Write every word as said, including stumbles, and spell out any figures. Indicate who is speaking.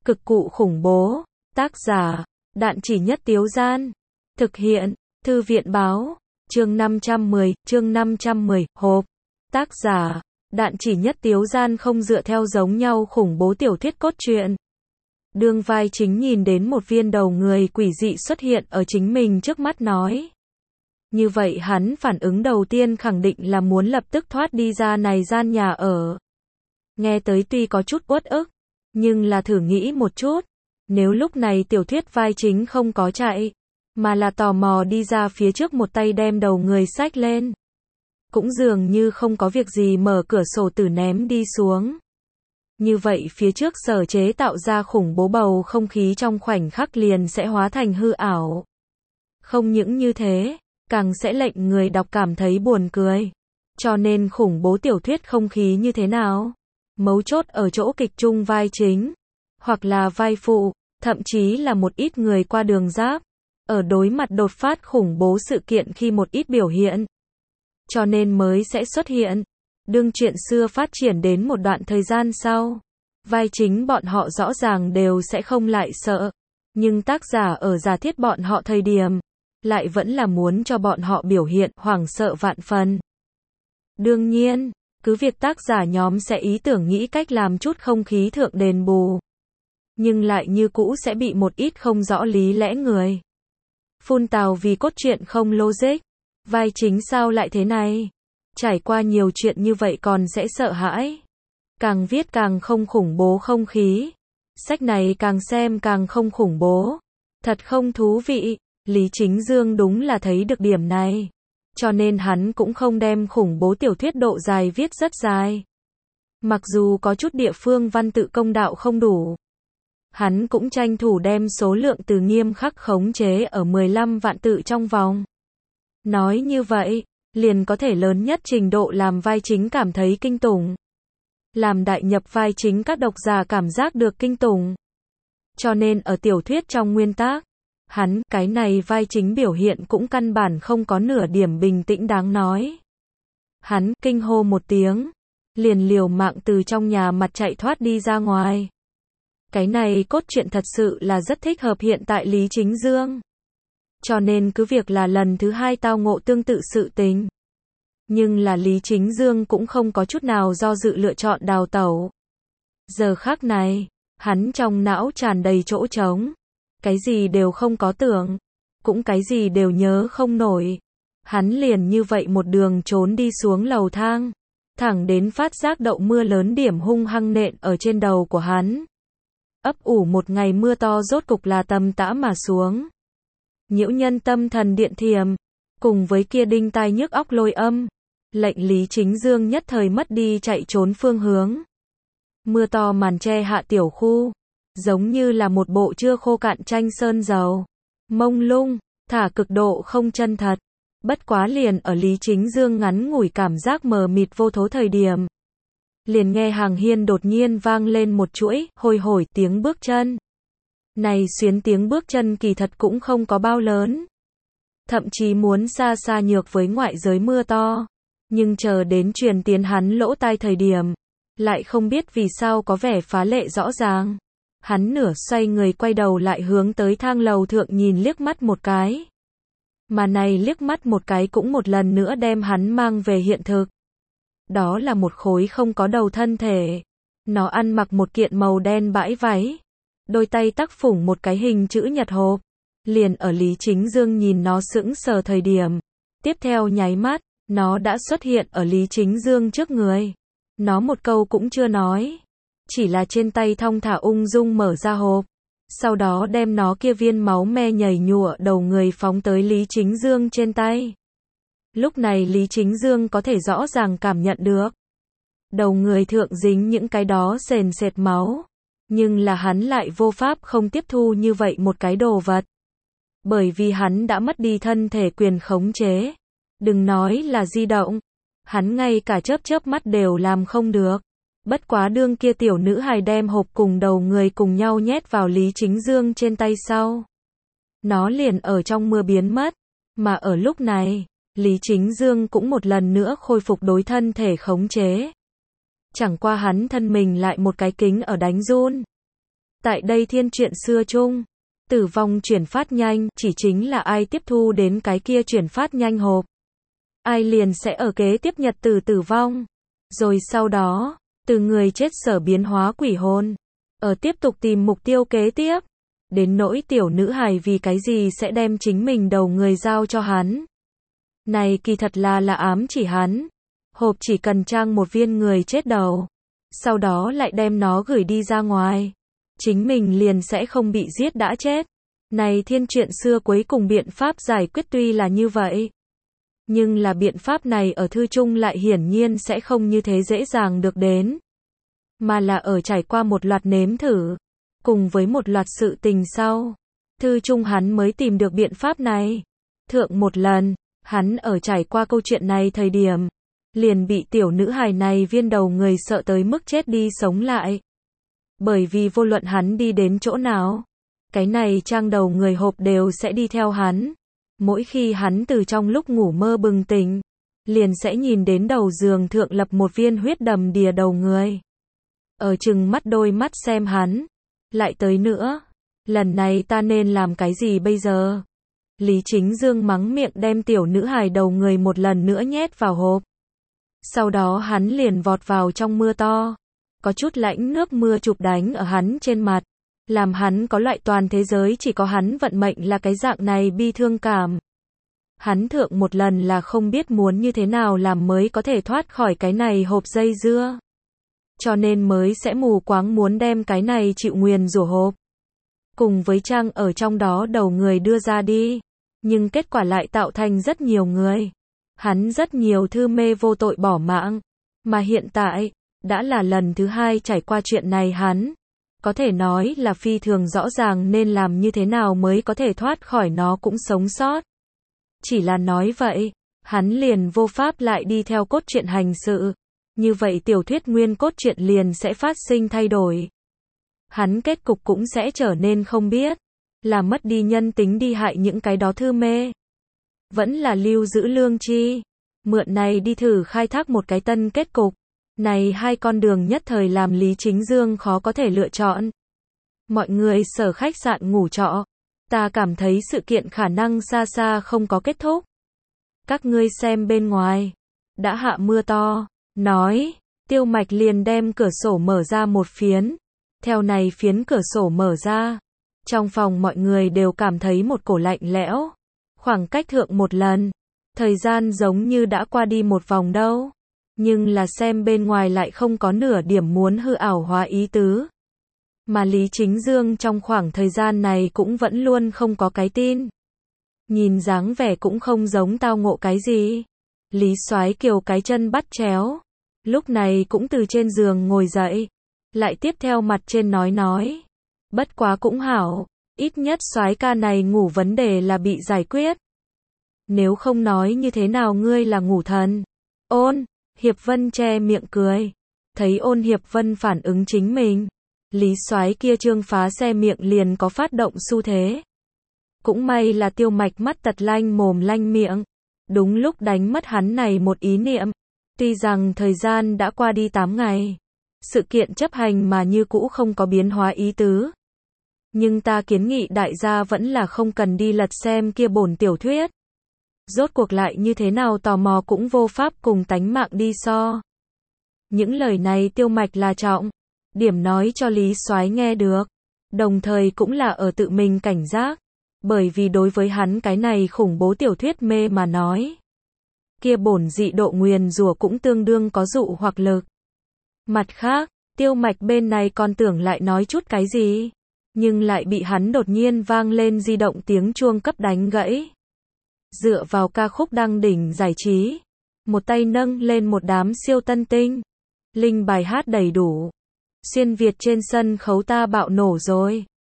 Speaker 1: Cực cụ khủng bố. Tác giả, Đạn Chỉ Nhất Tiếu Gian. Thực hiện, Thư viện báo. Chương năm trăm mười, chương năm trăm mười, hộp. Tác giả, Đạn Chỉ Nhất Tiếu Gian không dựa theo giống nhau khủng bố tiểu thuyết cốt truyện. Đương vai chính nhìn đến một viên đầu người quỷ dị xuất hiện ở chính mình trước mắt nói. Như vậy hắn phản ứng đầu tiên khẳng định là muốn lập tức thoát đi ra này gian nhà ở. Nghe tới tuy có chút uất ức, nhưng là thử nghĩ một chút. Nếu lúc này tiểu thuyết vai chính không có chạy, mà là tò mò đi ra phía trước một tay đem đầu người xách lên. Cũng dường như không có việc gì mở cửa sổ tử ném đi xuống. Như vậy phía trước sở chế tạo ra khủng bố bầu không khí trong khoảnh khắc liền sẽ hóa thành hư ảo. Không những như thế, càng sẽ lệnh người đọc cảm thấy buồn cười. Cho nên khủng bố tiểu thuyết không khí như thế nào? Mấu chốt ở chỗ kịch chung vai chính, hoặc là vai phụ, thậm chí là một ít người qua đường giáp, ở đối mặt đột phát khủng bố sự kiện khi một ít biểu hiện. Cho nên mới sẽ xuất hiện. Đương chuyện xưa phát triển đến một đoạn thời gian sau, vai chính bọn họ rõ ràng đều sẽ không lại sợ, nhưng tác giả ở giả thiết bọn họ thời điểm, lại vẫn là muốn cho bọn họ biểu hiện hoảng sợ vạn phần. Đương nhiên, cứ việc tác giả nhóm sẽ ý tưởng nghĩ cách làm chút không khí thượng đền bù, nhưng lại như cũ sẽ bị một ít không rõ lý lẽ người phun tào vì cốt truyện không logic. Vai chính sao lại thế này? Trải qua nhiều chuyện như vậy còn sẽ sợ hãi. Càng viết càng không khủng bố không khí. Sách này càng xem càng không khủng bố. Thật không thú vị. Lý Chính Dương đúng là thấy được điểm này. Cho nên hắn cũng không đem khủng bố tiểu thuyết độ dài viết rất dài. Mặc dù có chút địa phương văn tự công đạo không đủ, hắn cũng tranh thủ đem số lượng từ nghiêm khắc khống chế ở mười lăm vạn tự trong vòng. Nói như vậy, liền có thể lớn nhất trình độ làm vai chính cảm thấy kinh tủng. Làm đại nhập vai chính các độc giả cảm giác được kinh tủng. Cho nên ở tiểu thuyết trong nguyên tác, hắn, cái này vai chính biểu hiện cũng căn bản không có nửa điểm bình tĩnh đáng nói. Hắn, kinh hô một tiếng, liền liều mạng từ trong nhà mặt chạy thoát đi ra ngoài. Cái này cốt truyện thật sự là rất thích hợp hiện tại Lý Chính Dương. Cho nên cứ việc là lần thứ hai tao ngộ tương tự sự tình. Nhưng là Lý Chính Dương cũng không có chút nào do dự lựa chọn đào tẩu. Giờ khắc này, hắn trong não tràn đầy chỗ trống. Cái gì đều không có tưởng. Cũng cái gì đều nhớ không nổi. Hắn liền như vậy một đường trốn đi xuống lầu thang. Thẳng đến phát giác đậu mưa lớn điểm hung hăng nện ở trên đầu của hắn. Ấp ủ một ngày mưa to rốt cục là tầm tã mà xuống. Nhiễu nhân tâm thần điện thiềm, cùng với kia đinh tai nhức óc lôi âm, lệnh Lý Chính Dương nhất thời mất đi chạy trốn phương hướng. Mưa to màn che hạ tiểu khu, giống như là một bộ chưa khô cạn tranh sơn dầu, mông lung, thả cực độ không chân thật. Bất quá liền ở Lý Chính Dương ngắn ngủi cảm giác mờ mịt vô thố thời điểm, liền nghe hàng hiên đột nhiên vang lên một chuỗi, hồi hồi tiếng bước chân. Này xuyến tiếng bước chân kỳ thật cũng không có bao lớn. Thậm chí muốn xa xa nhược với ngoại giới mưa to. Nhưng chờ đến truyền tiến hắn lỗ tai thời điểm, lại không biết vì sao có vẻ phá lệ rõ ràng. Hắn nửa xoay người quay đầu lại hướng tới thang lầu thượng nhìn liếc mắt một cái. Mà này liếc mắt một cái cũng một lần nữa đem hắn mang về hiện thực. Đó là một khối không có đầu thân thể. Nó ăn mặc một kiện màu đen bãi váy. Đôi tay tắc phủng một cái hình chữ nhật hộp. Liền ở Lý Chính Dương nhìn nó sững sờ thời điểm. Tiếp theo nháy mắt, nó đã xuất hiện ở Lý Chính Dương trước người. Nó một câu cũng chưa nói. Chỉ là trên tay thong thả ung dung mở ra hộp. Sau đó đem nó kia viên máu me nhảy nhụa đầu người phóng tới Lý Chính Dương trên tay. Lúc này Lý Chính Dương có thể rõ ràng cảm nhận được. Đầu người thượng dính những cái đó sền sệt máu. Nhưng là hắn lại vô pháp không tiếp thu như vậy một cái đồ vật. Bởi vì hắn đã mất đi thân thể quyền khống chế. Đừng nói là di động. Hắn ngay cả chớp chớp mắt đều làm không được. Bất quá đương kia tiểu nữ hài đem hộp cùng đầu người cùng nhau nhét vào Lý Chính Dương trên tay sau. Nó liền ở trong mưa biến mất. Mà ở lúc này, Lý Chính Dương cũng một lần nữa khôi phục đối thân thể khống chế. Chẳng qua hắn thân mình lại một cái kính ở đánh run. Tại đây thiên truyện xưa chung, tử vong chuyển phát nhanh chỉ chính là ai tiếp thu đến cái kia chuyển phát nhanh hộp, ai liền sẽ ở kế tiếp nhật tử tử vong. Rồi sau đó, từ người chết sở biến hóa quỷ hồn, ở tiếp tục tìm mục tiêu kế tiếp. Đến nỗi tiểu nữ hài vì cái gì sẽ đem chính mình đầu người giao cho hắn. Này kỳ thật là là ám chỉ hắn. Hộp chỉ cần trang một viên người chết đầu. Sau đó lại đem nó gửi đi ra ngoài. Chính mình liền sẽ không bị giết đã chết. Này thiên truyện xưa cuối cùng biện pháp giải quyết tuy là như vậy. Nhưng là biện pháp này ở thư chung lại hiển nhiên sẽ không như thế dễ dàng được đến. Mà là ở trải qua một loạt nếm thử. Cùng với một loạt sự tình sau. Thư chung hắn mới tìm được biện pháp này. Thượng một lần, hắn ở trải qua câu chuyện này thời điểm. Liền bị tiểu nữ hài này viên đầu người sợ tới mức chết đi sống lại. Bởi vì vô luận hắn đi đến chỗ nào. Cái này trang đầu người hộp đều sẽ đi theo hắn. Mỗi khi hắn từ trong lúc ngủ mơ bừng tỉnh, liền sẽ nhìn đến đầu giường thượng lập một viên huyết đầm đìa đầu người. Ở chừng mắt đôi mắt xem hắn. Lại tới nữa. Lần này ta nên làm cái gì bây giờ? Lý Chính Dương mắng miệng đem tiểu nữ hài đầu người một lần nữa nhét vào hộp. Sau đó hắn liền vọt vào trong mưa to. Có chút lãnh nước mưa chụp đánh ở hắn trên mặt. Làm hắn có loại toàn thế giới chỉ có hắn vận mệnh là cái dạng này bi thương cảm. Hắn thượng một lần là không biết muốn như thế nào làm mới có thể thoát khỏi cái này hộp dây dưa. Cho nên mới sẽ mù quáng muốn đem cái này chịu nguyền rủa hộp. Cùng với trang ở trong đó đầu người đưa ra đi. Nhưng kết quả lại tạo thành rất nhiều người. Hắn rất nhiều thư mê vô tội bỏ mạng. Mà hiện tại, đã là lần thứ hai trải qua chuyện này hắn. Có thể nói là phi thường rõ ràng nên làm như thế nào mới có thể thoát khỏi nó cũng sống sót. Chỉ là nói vậy, hắn liền vô pháp lại đi theo cốt truyện hành sự. Như vậy tiểu thuyết nguyên cốt truyện liền sẽ phát sinh thay đổi. Hắn kết cục cũng sẽ trở nên không biết. Là mất đi nhân tính đi hại những cái đó thư mê. Vẫn là lưu giữ lương tri. Mượn này đi thử khai thác một cái tân kết cục. Này hai con đường nhất thời làm Lý Chính Dương khó có thể lựa chọn. Mọi người sở khách sạn ngủ trọ. Ta cảm thấy sự kiện khả năng xa xa không có kết thúc. Các ngươi xem bên ngoài. Đã hạ mưa to. Nói. Tiêu Mạch liền đem cửa sổ mở ra một phiến. Theo này phiến cửa sổ mở ra. Trong phòng mọi người đều cảm thấy một cổ lạnh lẽo. Khoảng cách thượng một lần. Thời gian giống như đã qua đi một vòng đâu. Nhưng là xem bên ngoài lại không có nửa điểm muốn hư ảo hóa ý tứ. Mà Lý Chính Dương trong khoảng thời gian này cũng vẫn luôn không có cái tin. Nhìn dáng vẻ cũng không giống tao ngộ cái gì. Lý Soái Kiều cái chân bắt chéo. Lúc này cũng từ trên giường ngồi dậy. Lại tiếp theo mặt trên nói nói. Bất quá cũng hảo. Ít nhất soái ca này ngủ vấn đề là bị giải quyết. Nếu không nói như thế nào ngươi là ngủ thần. Ôn. Hiệp Vân che miệng cười. Thấy Ôn Hiệp Vân phản ứng chính mình. Lý Soái kia trương phá xe miệng liền có phát động xu thế. Cũng may là Tiêu Mạch mắt tật lanh mồm lanh miệng. Đúng lúc đánh mất hắn này một ý niệm. Tuy rằng thời gian đã qua đi tám ngày. Sự kiện chấp hành mà như cũ không có biến hóa ý tứ. Nhưng ta kiến nghị đại gia vẫn là không cần đi lật xem kia bổn tiểu thuyết. Rốt cuộc lại như thế nào tò mò cũng vô pháp cùng tánh mạng đi so. Những lời này Tiêu Mạch là trọng. Điểm nói cho Lý Soái nghe được. Đồng thời cũng là ở tự mình cảnh giác. Bởi vì đối với hắn cái này khủng bố tiểu thuyết mê mà nói. Kia bổn dị độ nguyền rủa cũng tương đương có dụ hoặc lực. Mặt khác, Tiêu Mạch bên này còn tưởng lại nói chút cái gì. Nhưng lại bị hắn đột nhiên vang lên di động tiếng chuông cấp đánh gãy. Dựa vào ca khúc đăng đỉnh giải trí. Một tay nâng lên một đám siêu tân tinh. Linh bài hát đầy đủ. Xuyên Việt trên sân khấu ta bạo nổ rồi.